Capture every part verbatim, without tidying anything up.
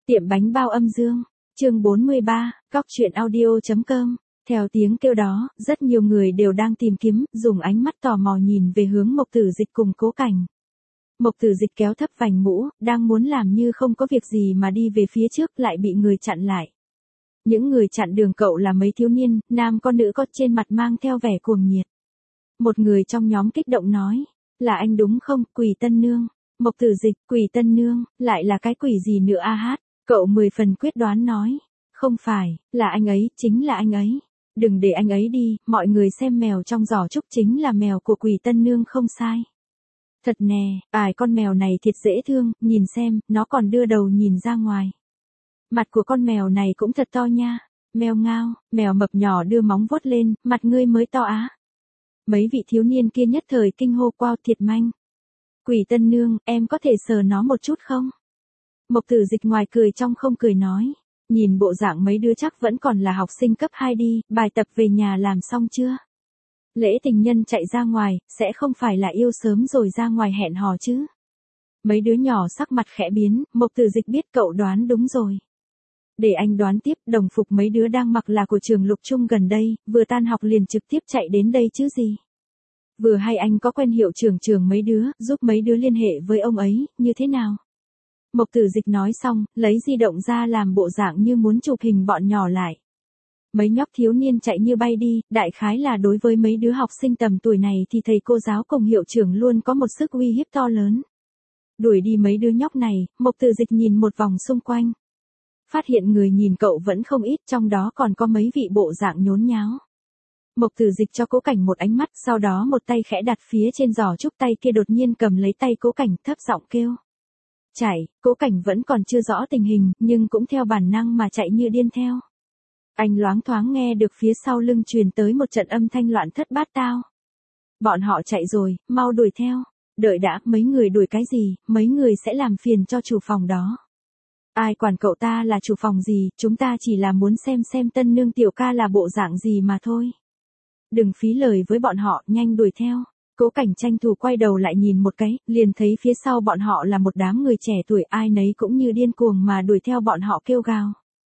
Tiệm bánh bao âm dương, chương bốn mươi ba, cóc truyện audio.com. Theo tiếng kêu đó, rất nhiều người đều đang tìm kiếm, dùng ánh mắt tò mò nhìn về hướng Mộc Tử Dịch cùng Cố Cảnh. Mộc Tử Dịch kéo thấp vành mũ, đang muốn làm như không có việc gì mà đi về phía trước lại bị người chặn lại. Những người chặn đường cậu là mấy thiếu niên, nam con nữ có, trên mặt mang theo vẻ cuồng nhiệt. Một người trong nhóm kích động nói, là anh đúng không, Quỷ Tân Nương? Mộc Tử Dịch, Quỷ Tân Nương, lại là cái quỷ gì nữa a hát? Cậu mười phần quyết đoán nói, không phải, là anh ấy, chính là anh ấy. Đừng để anh ấy đi, mọi người xem mèo trong giỏ trúc chính là mèo của Quỷ Tân Nương không sai. Thật nè, ải con mèo này thiệt dễ thương, nhìn xem, nó còn đưa đầu nhìn ra ngoài. Mặt của con mèo này cũng thật to nha. Mèo ngao, mèo mập nhỏ đưa móng vuốt lên, mặt ngươi mới to á. Mấy vị thiếu niên kia nhất thời kinh hô, wow, thiệt manh. Quỷ Tân Nương, em có thể sờ nó một chút không? Mộc Tử Dịch ngoài cười trong không cười nói, nhìn bộ dạng mấy đứa chắc vẫn còn là học sinh cấp hai đi, bài tập về nhà làm xong chưa? Lễ tình nhân chạy ra ngoài, sẽ không phải là yêu sớm rồi ra ngoài hẹn hò chứ? Mấy đứa nhỏ sắc mặt khẽ biến, Mộc Tử Dịch biết cậu đoán đúng rồi. Để anh đoán tiếp, đồng phục mấy đứa đang mặc là của trường Lục Trung gần đây, vừa tan học liền trực tiếp chạy đến đây chứ gì. Vừa hay anh có quen hiệu trưởng trường mấy đứa, giúp mấy đứa liên hệ với ông ấy, như thế nào? Mộc Tử Dịch nói xong, lấy di động ra làm bộ dạng như muốn chụp hình bọn nhỏ lại. Mấy nhóc thiếu niên chạy như bay đi, đại khái là đối với mấy đứa học sinh tầm tuổi này thì thầy cô giáo cùng hiệu trưởng luôn có một sức uy hiếp to lớn. Đuổi đi mấy đứa nhóc này, Mộc Tử Dịch nhìn một vòng xung quanh. Phát hiện người nhìn cậu vẫn không ít, trong đó còn có mấy vị bộ dạng nhốn nháo. Mộc Tử Dịch cho Cố Cảnh một ánh mắt, sau đó một tay khẽ đặt phía trên giỏ trúc, tay kia đột nhiên cầm lấy tay Cố Cảnh, thấp giọng kêu. Chạy, Cố Cảnh vẫn còn chưa rõ tình hình, nhưng cũng theo bản năng mà chạy như điên theo. Anh loáng thoáng nghe được phía sau lưng truyền tới một trận âm thanh loạn thất bát tao. Bọn họ chạy rồi, mau đuổi theo. Đợi đã, mấy người đuổi cái gì, mấy người sẽ làm phiền cho chủ phòng đó. Ai quản cậu ta là chủ phòng gì, chúng ta chỉ là muốn xem xem Tân Nương tiểu ca là bộ dạng gì mà thôi. Đừng phí lời với bọn họ, nhanh đuổi theo. Cố Cảnh tranh thủ quay đầu lại nhìn một cái, liền thấy phía sau bọn họ là một đám người trẻ tuổi, ai nấy cũng như điên cuồng mà đuổi theo bọn họ kêu gào.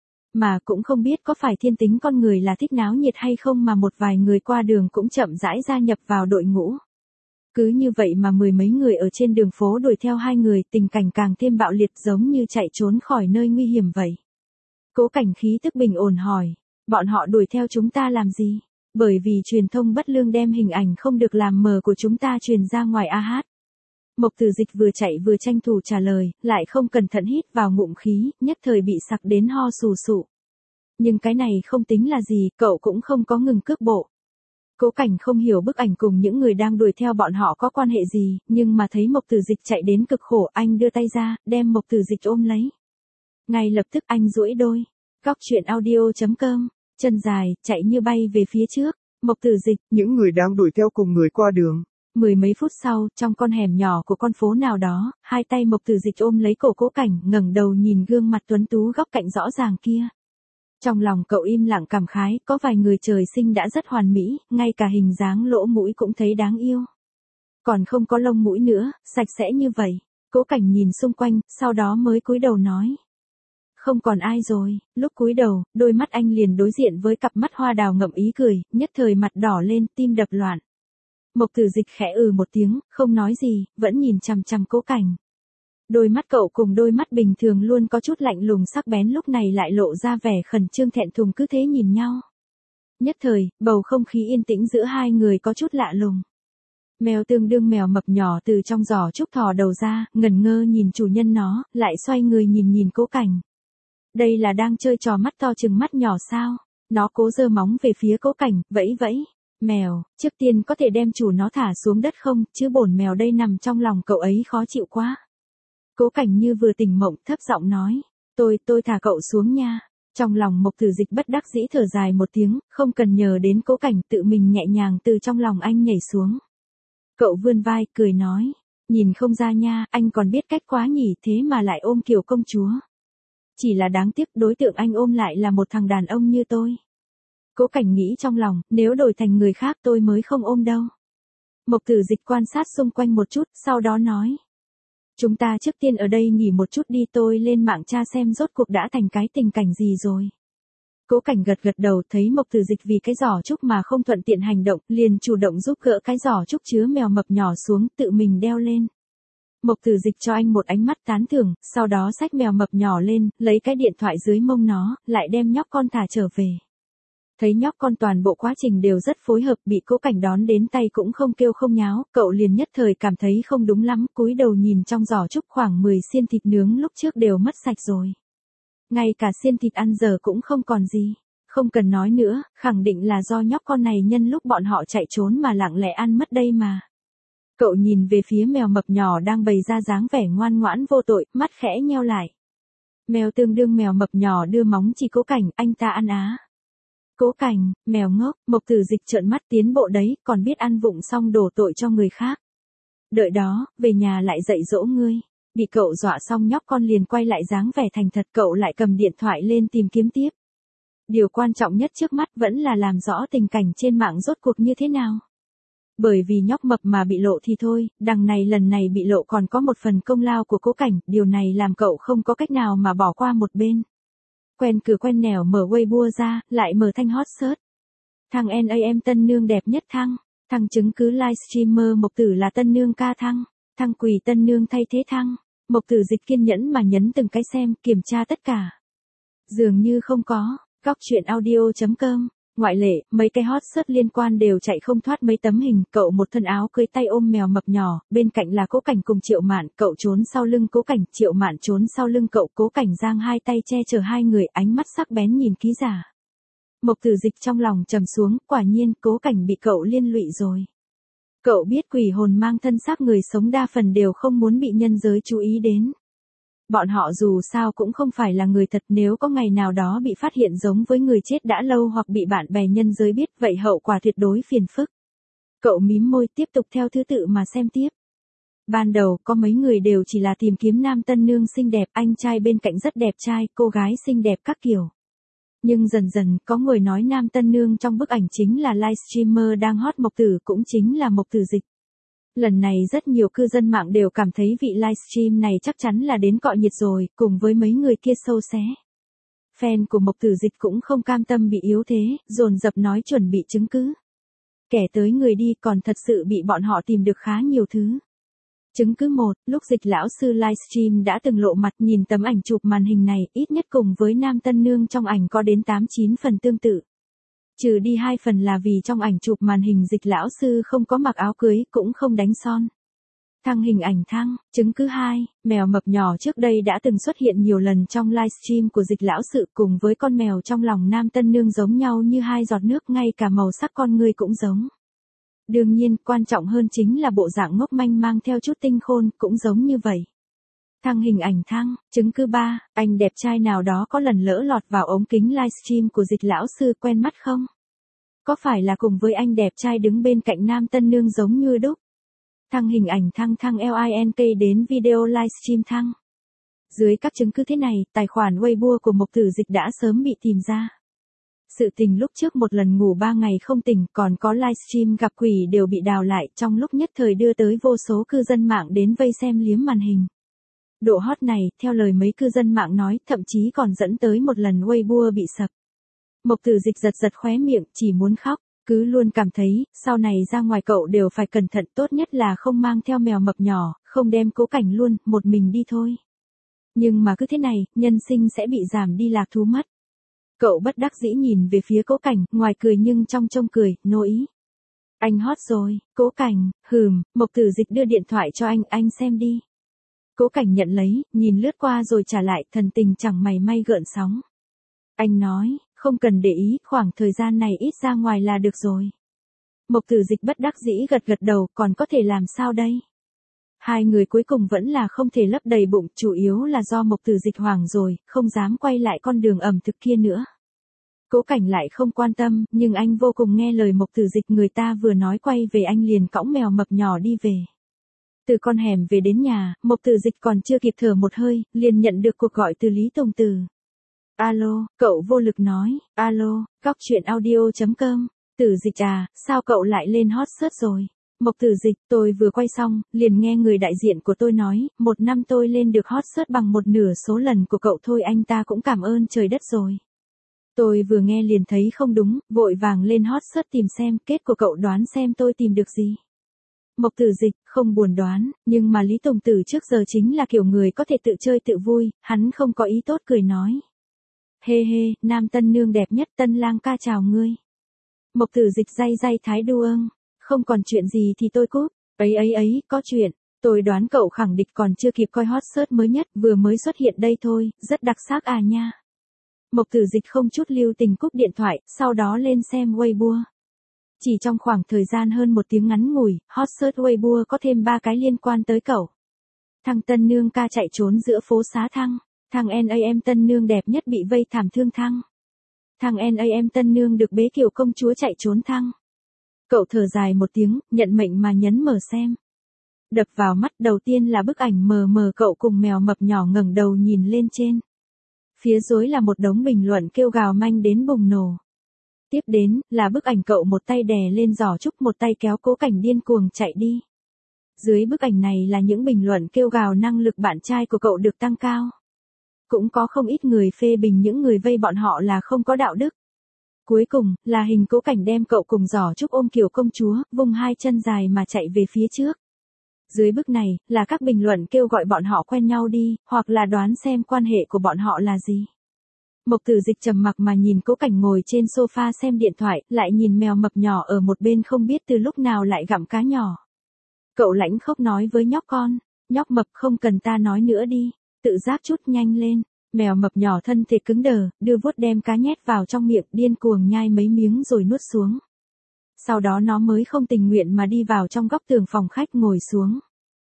Mà cũng không biết có phải thiên tính con người là thích náo nhiệt hay không mà một vài người qua đường cũng chậm rãi gia nhập vào đội ngũ. Cứ như vậy mà mười mấy người ở trên đường phố đuổi theo hai người, tình cảnh càng thêm bạo liệt giống như chạy trốn khỏi nơi nguy hiểm vậy. Cố Cảnh khí tức bình ổn hỏi, bọn họ đuổi theo chúng ta làm gì? Bởi vì truyền thông bất lương đem hình ảnh không được làm mờ của chúng ta truyền ra ngoài a hát. Mộc Tử Dịch vừa chạy vừa tranh thủ trả lời, lại không cẩn thận hít vào ngụm khí, nhất thời bị sặc đến ho sù sụ. Nhưng cái này không tính là gì, cậu cũng không có ngừng cước bộ. Cố Cảnh không hiểu bức ảnh cùng những người đang đuổi theo bọn họ có quan hệ gì, nhưng mà thấy Mộc Tử Dịch chạy đến cực khổ, anh đưa tay ra, đem Mộc Tử Dịch ôm lấy. Ngay lập tức anh duỗi đôi. Cóc truyện audio.com, chân dài, chạy như bay về phía trước. Mộc Tử Dịch, những người đang đuổi theo cùng người qua đường. Mười mấy phút sau, trong con hẻm nhỏ của con phố nào đó, hai tay Mộc Tử Dịch ôm lấy cổ Cố Cảnh, ngẩng đầu nhìn gương mặt tuấn tú góc cạnh rõ ràng kia. Trong lòng cậu im lặng cảm khái, có vài người trời sinh đã rất hoàn mỹ, ngay cả hình dáng lỗ mũi cũng thấy đáng yêu. Còn không có lông mũi nữa, sạch sẽ như vậy. Cố Cảnh nhìn xung quanh, sau đó mới cúi đầu nói. Không còn ai rồi. Lúc cúi đầu, đôi mắt anh liền đối diện với cặp mắt hoa đào ngậm ý cười, nhất thời mặt đỏ lên, tim đập loạn. Mộc Tử Dịch khẽ ừ một tiếng, không nói gì, vẫn nhìn chằm chằm Cố Cảnh. Đôi mắt cậu cùng đôi mắt bình thường luôn có chút lạnh lùng sắc bén lúc này lại lộ ra vẻ khẩn trương thẹn thùng, cứ thế nhìn nhau. Nhất thời, bầu không khí yên tĩnh giữa hai người có chút lạ lùng. Mèo tương đương mèo mập nhỏ từ trong giỏ trúc thò đầu ra, ngẩn ngơ nhìn chủ nhân nó, lại xoay người nhìn nhìn Cố Cảnh. Đây là đang chơi trò mắt to chừng mắt nhỏ sao? Nó cố giơ móng về phía Cố Cảnh, vẫy vẫy. Mèo, trước tiên có thể đem chủ nó thả xuống đất không, chứ bổn mèo đây nằm trong lòng cậu ấy khó chịu quá. Cố Cảnh như vừa tỉnh mộng, thấp giọng nói, tôi, tôi thả cậu xuống nha. Trong lòng Mộc Tử Dịch bất đắc dĩ thở dài một tiếng, không cần nhờ đến Cố Cảnh, tự mình nhẹ nhàng từ trong lòng anh nhảy xuống. Cậu vươn vai, cười nói, nhìn không ra nha, anh còn biết cách quá nhỉ, thế mà lại ôm kiểu công chúa. Chỉ là đáng tiếc đối tượng anh ôm lại là một thằng đàn ông như tôi. Cố Cảnh nghĩ trong lòng, nếu đổi thành người khác tôi mới không ôm đâu. Mộc Tử Dịch quan sát xung quanh một chút, sau đó nói. Chúng ta trước tiên ở đây nghỉ một chút đi, tôi lên mạng tra xem rốt cuộc đã thành cái tình cảnh gì rồi. Cố Cảnh gật gật đầu, thấy Mộc Tử Dịch vì cái giỏ trúc mà không thuận tiện hành động, liền chủ động giúp gỡ cái giỏ trúc chứa mèo mập nhỏ xuống, tự mình đeo lên. Mộc Tử Dịch cho anh một ánh mắt tán thưởng, sau đó xách mèo mập nhỏ lên, lấy cái điện thoại dưới mông nó, lại đem nhóc con thả trở về. Thấy nhóc con toàn bộ quá trình đều rất phối hợp, bị Cố Cảnh đón đến tay cũng không kêu không nháo, cậu liền nhất thời cảm thấy không đúng lắm, cúi đầu nhìn trong giỏ trúc khoảng mười xiên thịt nướng lúc trước đều mất sạch rồi. Ngay cả xiên thịt ăn giờ cũng không còn gì. Không cần nói nữa, khẳng định là do nhóc con này nhân lúc bọn họ chạy trốn mà lặng lẽ ăn mất đây mà. Cậu nhìn về phía mèo mập nhỏ đang bày ra dáng vẻ ngoan ngoãn vô tội, mắt khẽ nheo lại. Mèo tương đương mèo mập nhỏ đưa móng chỉ Cố Cảnh, anh ta ăn á. Cố Cảnh, mèo ngốc, Mộc Tử Dịch trợn mắt, tiến bộ đấy, còn biết ăn vụng xong đổ tội cho người khác. Đợi đó, về nhà lại dạy dỗ ngươi. Bị cậu dọa xong nhóc con liền quay lại dáng vẻ thành thật, cậu lại cầm điện thoại lên tìm kiếm tiếp. Điều quan trọng nhất trước mắt vẫn là làm rõ tình cảnh trên mạng rốt cuộc như thế nào. Bởi vì nhóc mập mà bị lộ thì thôi, đằng này lần này bị lộ còn có một phần công lao của Cố Cảnh, điều này làm cậu không có cách nào mà bỏ qua một bên. Quen cửa quen nẻo mở Weibo ra, lại mở thanh hot search. Thằng en a em tân nương đẹp nhất thăng, thằng chứng cứ livestreamer Mộc Tử là tân nương ca thăng, thằng quỷ tân nương thay thế thăng. Mộc Tử Dịch kiên nhẫn mà nhấn từng cái xem, kiểm tra tất cả. Dường như không có. Góc truyện audio chấm com, ngoại lệ, mấy cái hot search liên quan đều chạy không thoát mấy tấm hình, cậu một thân áo cưới tay ôm mèo mập nhỏ, bên cạnh là Cố Cảnh cùng Triệu Mạn, cậu trốn sau lưng Cố Cảnh, Triệu Mạn trốn sau lưng cậu, Cố Cảnh giang hai tay che chở hai người, ánh mắt sắc bén nhìn ký giả. Mộc Tử Dịch trong lòng trầm xuống, quả nhiên Cố Cảnh bị cậu liên lụy rồi. Cậu biết quỷ hồn mang thân xác người sống đa phần đều không muốn bị nhân giới chú ý đến. Bọn họ dù sao cũng không phải là người thật, nếu có ngày nào đó bị phát hiện giống với người chết đã lâu hoặc bị bạn bè nhân giới biết, vậy hậu quả tuyệt đối phiền phức. Cậu mím môi tiếp tục theo thứ tự mà xem tiếp. Ban đầu có mấy người đều chỉ là tìm kiếm nam tân nương xinh đẹp, anh trai bên cạnh rất đẹp trai, cô gái xinh đẹp các kiểu. Nhưng dần dần có người nói nam tân nương trong bức ảnh chính là livestreamer đang hot Mộc Tử, cũng chính là Mộc Tử Dịch. Lần này rất nhiều cư dân mạng đều cảm thấy vị livestream này chắc chắn là đến cọ nhiệt rồi, cùng với mấy người kia sâu xé. Fan của Mộc Tử Dịch cũng không cam tâm bị yếu thế, dồn dập nói chuẩn bị chứng cứ. Kẻ tới người đi, còn thật sự bị bọn họ tìm được khá nhiều thứ. Chứng cứ một, lúc Dịch lão sư livestream đã từng lộ mặt, nhìn tấm ảnh chụp màn hình này, ít nhất cùng với nam tân nương trong ảnh có đến tám chín phần tương tự. Trừ đi hai phần là vì trong ảnh chụp màn hình Dịch lão sư không có mặc áo cưới, cũng không đánh son. Thăng hình ảnh thăng, chứng cứ hai, mèo mập nhỏ trước đây đã từng xuất hiện nhiều lần trong livestream của Dịch lão sư, cùng với con mèo trong lòng nam tân nương giống nhau như hai giọt nước, ngay cả màu sắc con người cũng giống. Đương nhiên, quan trọng hơn chính là bộ dạng ngốc manh mang theo chút tinh khôn, cũng giống như vậy. Thăng hình ảnh thăng, chứng cứ ba, anh đẹp trai nào đó có lần lỡ lọt vào ống kính livestream của Dịch lão sư, quen mắt không? Có phải là cùng với anh đẹp trai đứng bên cạnh nam tân nương giống như đúc? Thăng hình ảnh thăng thăng link đến video livestream thăng. Dưới các chứng cứ thế này, tài khoản Weibo của Mộc Tử Dịch đã sớm bị tìm ra. Sự tình lúc trước một lần ngủ ba ngày không tỉnh, còn có livestream gặp quỷ đều bị đào lại, trong lúc nhất thời đưa tới vô số cư dân mạng đến vây xem liếm màn hình. Độ hot này, theo lời mấy cư dân mạng nói, thậm chí còn dẫn tới một lần Weibo bị sập. Mộc Tử Dịch giật giật khóe miệng, chỉ muốn khóc, cứ luôn cảm thấy, sau này ra ngoài cậu đều phải cẩn thận, tốt nhất là không mang theo mèo mập nhỏ, không đem Cố Cảnh luôn, một mình đi thôi. Nhưng mà cứ thế này, nhân sinh sẽ bị giảm đi lạc thú mất. Cậu bất đắc dĩ nhìn về phía Cố Cảnh, ngoài cười nhưng trong trông cười, nô ý. Anh hot rồi, Cố Cảnh, hừm, Mộc Tử Dịch đưa điện thoại cho anh, anh xem đi. Cố Cảnh nhận lấy, nhìn lướt qua rồi trả lại, thần tình chẳng mày may gợn sóng. Anh nói, không cần để ý, khoảng thời gian này ít ra ngoài là được rồi. Mộc Tử Dịch bất đắc dĩ gật gật đầu, còn có thể làm sao đây? Hai người cuối cùng vẫn là không thể lấp đầy bụng, chủ yếu là do Mộc Tử Dịch hoảng rồi, không dám quay lại con đường ẩm thực kia nữa. Cố Cảnh lại không quan tâm, nhưng anh vô cùng nghe lời Mộc Tử Dịch, người ta vừa nói quay về anh liền cõng mèo mập nhỏ đi về. Từ con hẻm về đến nhà, Mộc Tử Dịch còn chưa kịp thở một hơi, liền nhận được cuộc gọi từ Lý Tùng Tử. Alo, cậu vô lực nói, alo, góc truyện audio chấm com, Tử Dịch à, sao cậu lại lên hot search rồi? Mộc Tử Dịch, tôi vừa quay xong, liền nghe người đại diện của tôi nói, một năm tôi lên được hot search bằng một nửa số lần của cậu thôi, anh ta cũng cảm ơn trời đất rồi. Tôi vừa nghe liền thấy không đúng, vội vàng lên hot search tìm xem, kết của cậu đoán xem tôi tìm được gì. Mộc Tử Dịch, không buồn đoán, nhưng mà Lý Tùng Tử trước giờ chính là kiểu người có thể tự chơi tự vui, hắn không có ý tốt cười nói. Hê hê, nam tân nương đẹp nhất, Tân Lang ca chào ngươi. Mộc Tử Dịch day day thái đuông, không còn chuyện gì thì tôi cúp, ấy ấy ấy, có chuyện, tôi đoán cậu khẳng định còn chưa kịp coi hot search mới nhất, vừa mới xuất hiện đây thôi, rất đặc sắc à nha. Mộc Tử Dịch không chút lưu tình cúp điện thoại, sau đó lên xem Weibo. Chỉ trong khoảng thời gian hơn một tiếng ngắn ngủi, hot search Weibo có thêm ba cái liên quan tới cậu. Thằng Tân Nương ca chạy trốn giữa phố xá Thăng. Thằng Nam Tân Nương đẹp nhất bị vây thảm thương Thăng. Thằng Nam Tân Nương được bế kiểu công chúa chạy trốn Thăng. Cậu thở dài một tiếng, nhận mệnh mà nhấn mở xem. Đập vào mắt đầu tiên là bức ảnh mờ mờ cậu cùng mèo mập nhỏ ngẩng đầu nhìn lên trên. Phía dưới là một đống bình luận kêu gào manh đến bùng nổ. Tiếp đến, là bức ảnh cậu một tay đè lên giỏ trúc, một tay kéo Cố Cảnh điên cuồng chạy đi. Dưới bức ảnh này là những bình luận kêu gào năng lực bạn trai của cậu được tăng cao. Cũng có không ít người phê bình những người vây bọn họ là không có đạo đức. Cuối cùng, là hình Cố Cảnh đem cậu cùng giỏ trúc ôm kiểu công chúa, vùng hai chân dài mà chạy về phía trước. Dưới bức này, là các bình luận kêu gọi bọn họ quen nhau đi, hoặc là đoán xem quan hệ của bọn họ là gì. Mộc Tử Dịch trầm mặc mà nhìn Cố Cảnh ngồi trên sofa xem điện thoại, lại nhìn mèo mập nhỏ ở một bên không biết từ lúc nào lại gặm cá nhỏ. Cậu lãnh khốc nói với nhóc con, nhóc mập không cần ta nói nữa đi, tự giác chút nhanh lên. Mèo mập nhỏ thân thể cứng đờ, đưa vuốt đem cá nhét vào trong miệng, điên cuồng nhai mấy miếng rồi nuốt xuống. Sau đó nó mới không tình nguyện mà đi vào trong góc tường phòng khách ngồi xuống.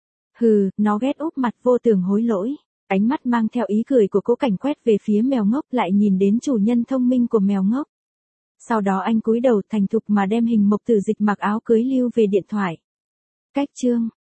Hừ, nó ghét úp mặt vô tường hối lỗi. Ánh mắt mang theo ý cười của Cố Cảnh quét về phía mèo ngốc, lại nhìn đến chủ nhân thông minh của mèo ngốc. Sau đó anh cúi đầu thành thục mà đem hình Mộc Tử Dịch mặc áo cưới lưu về điện thoại. Cách chương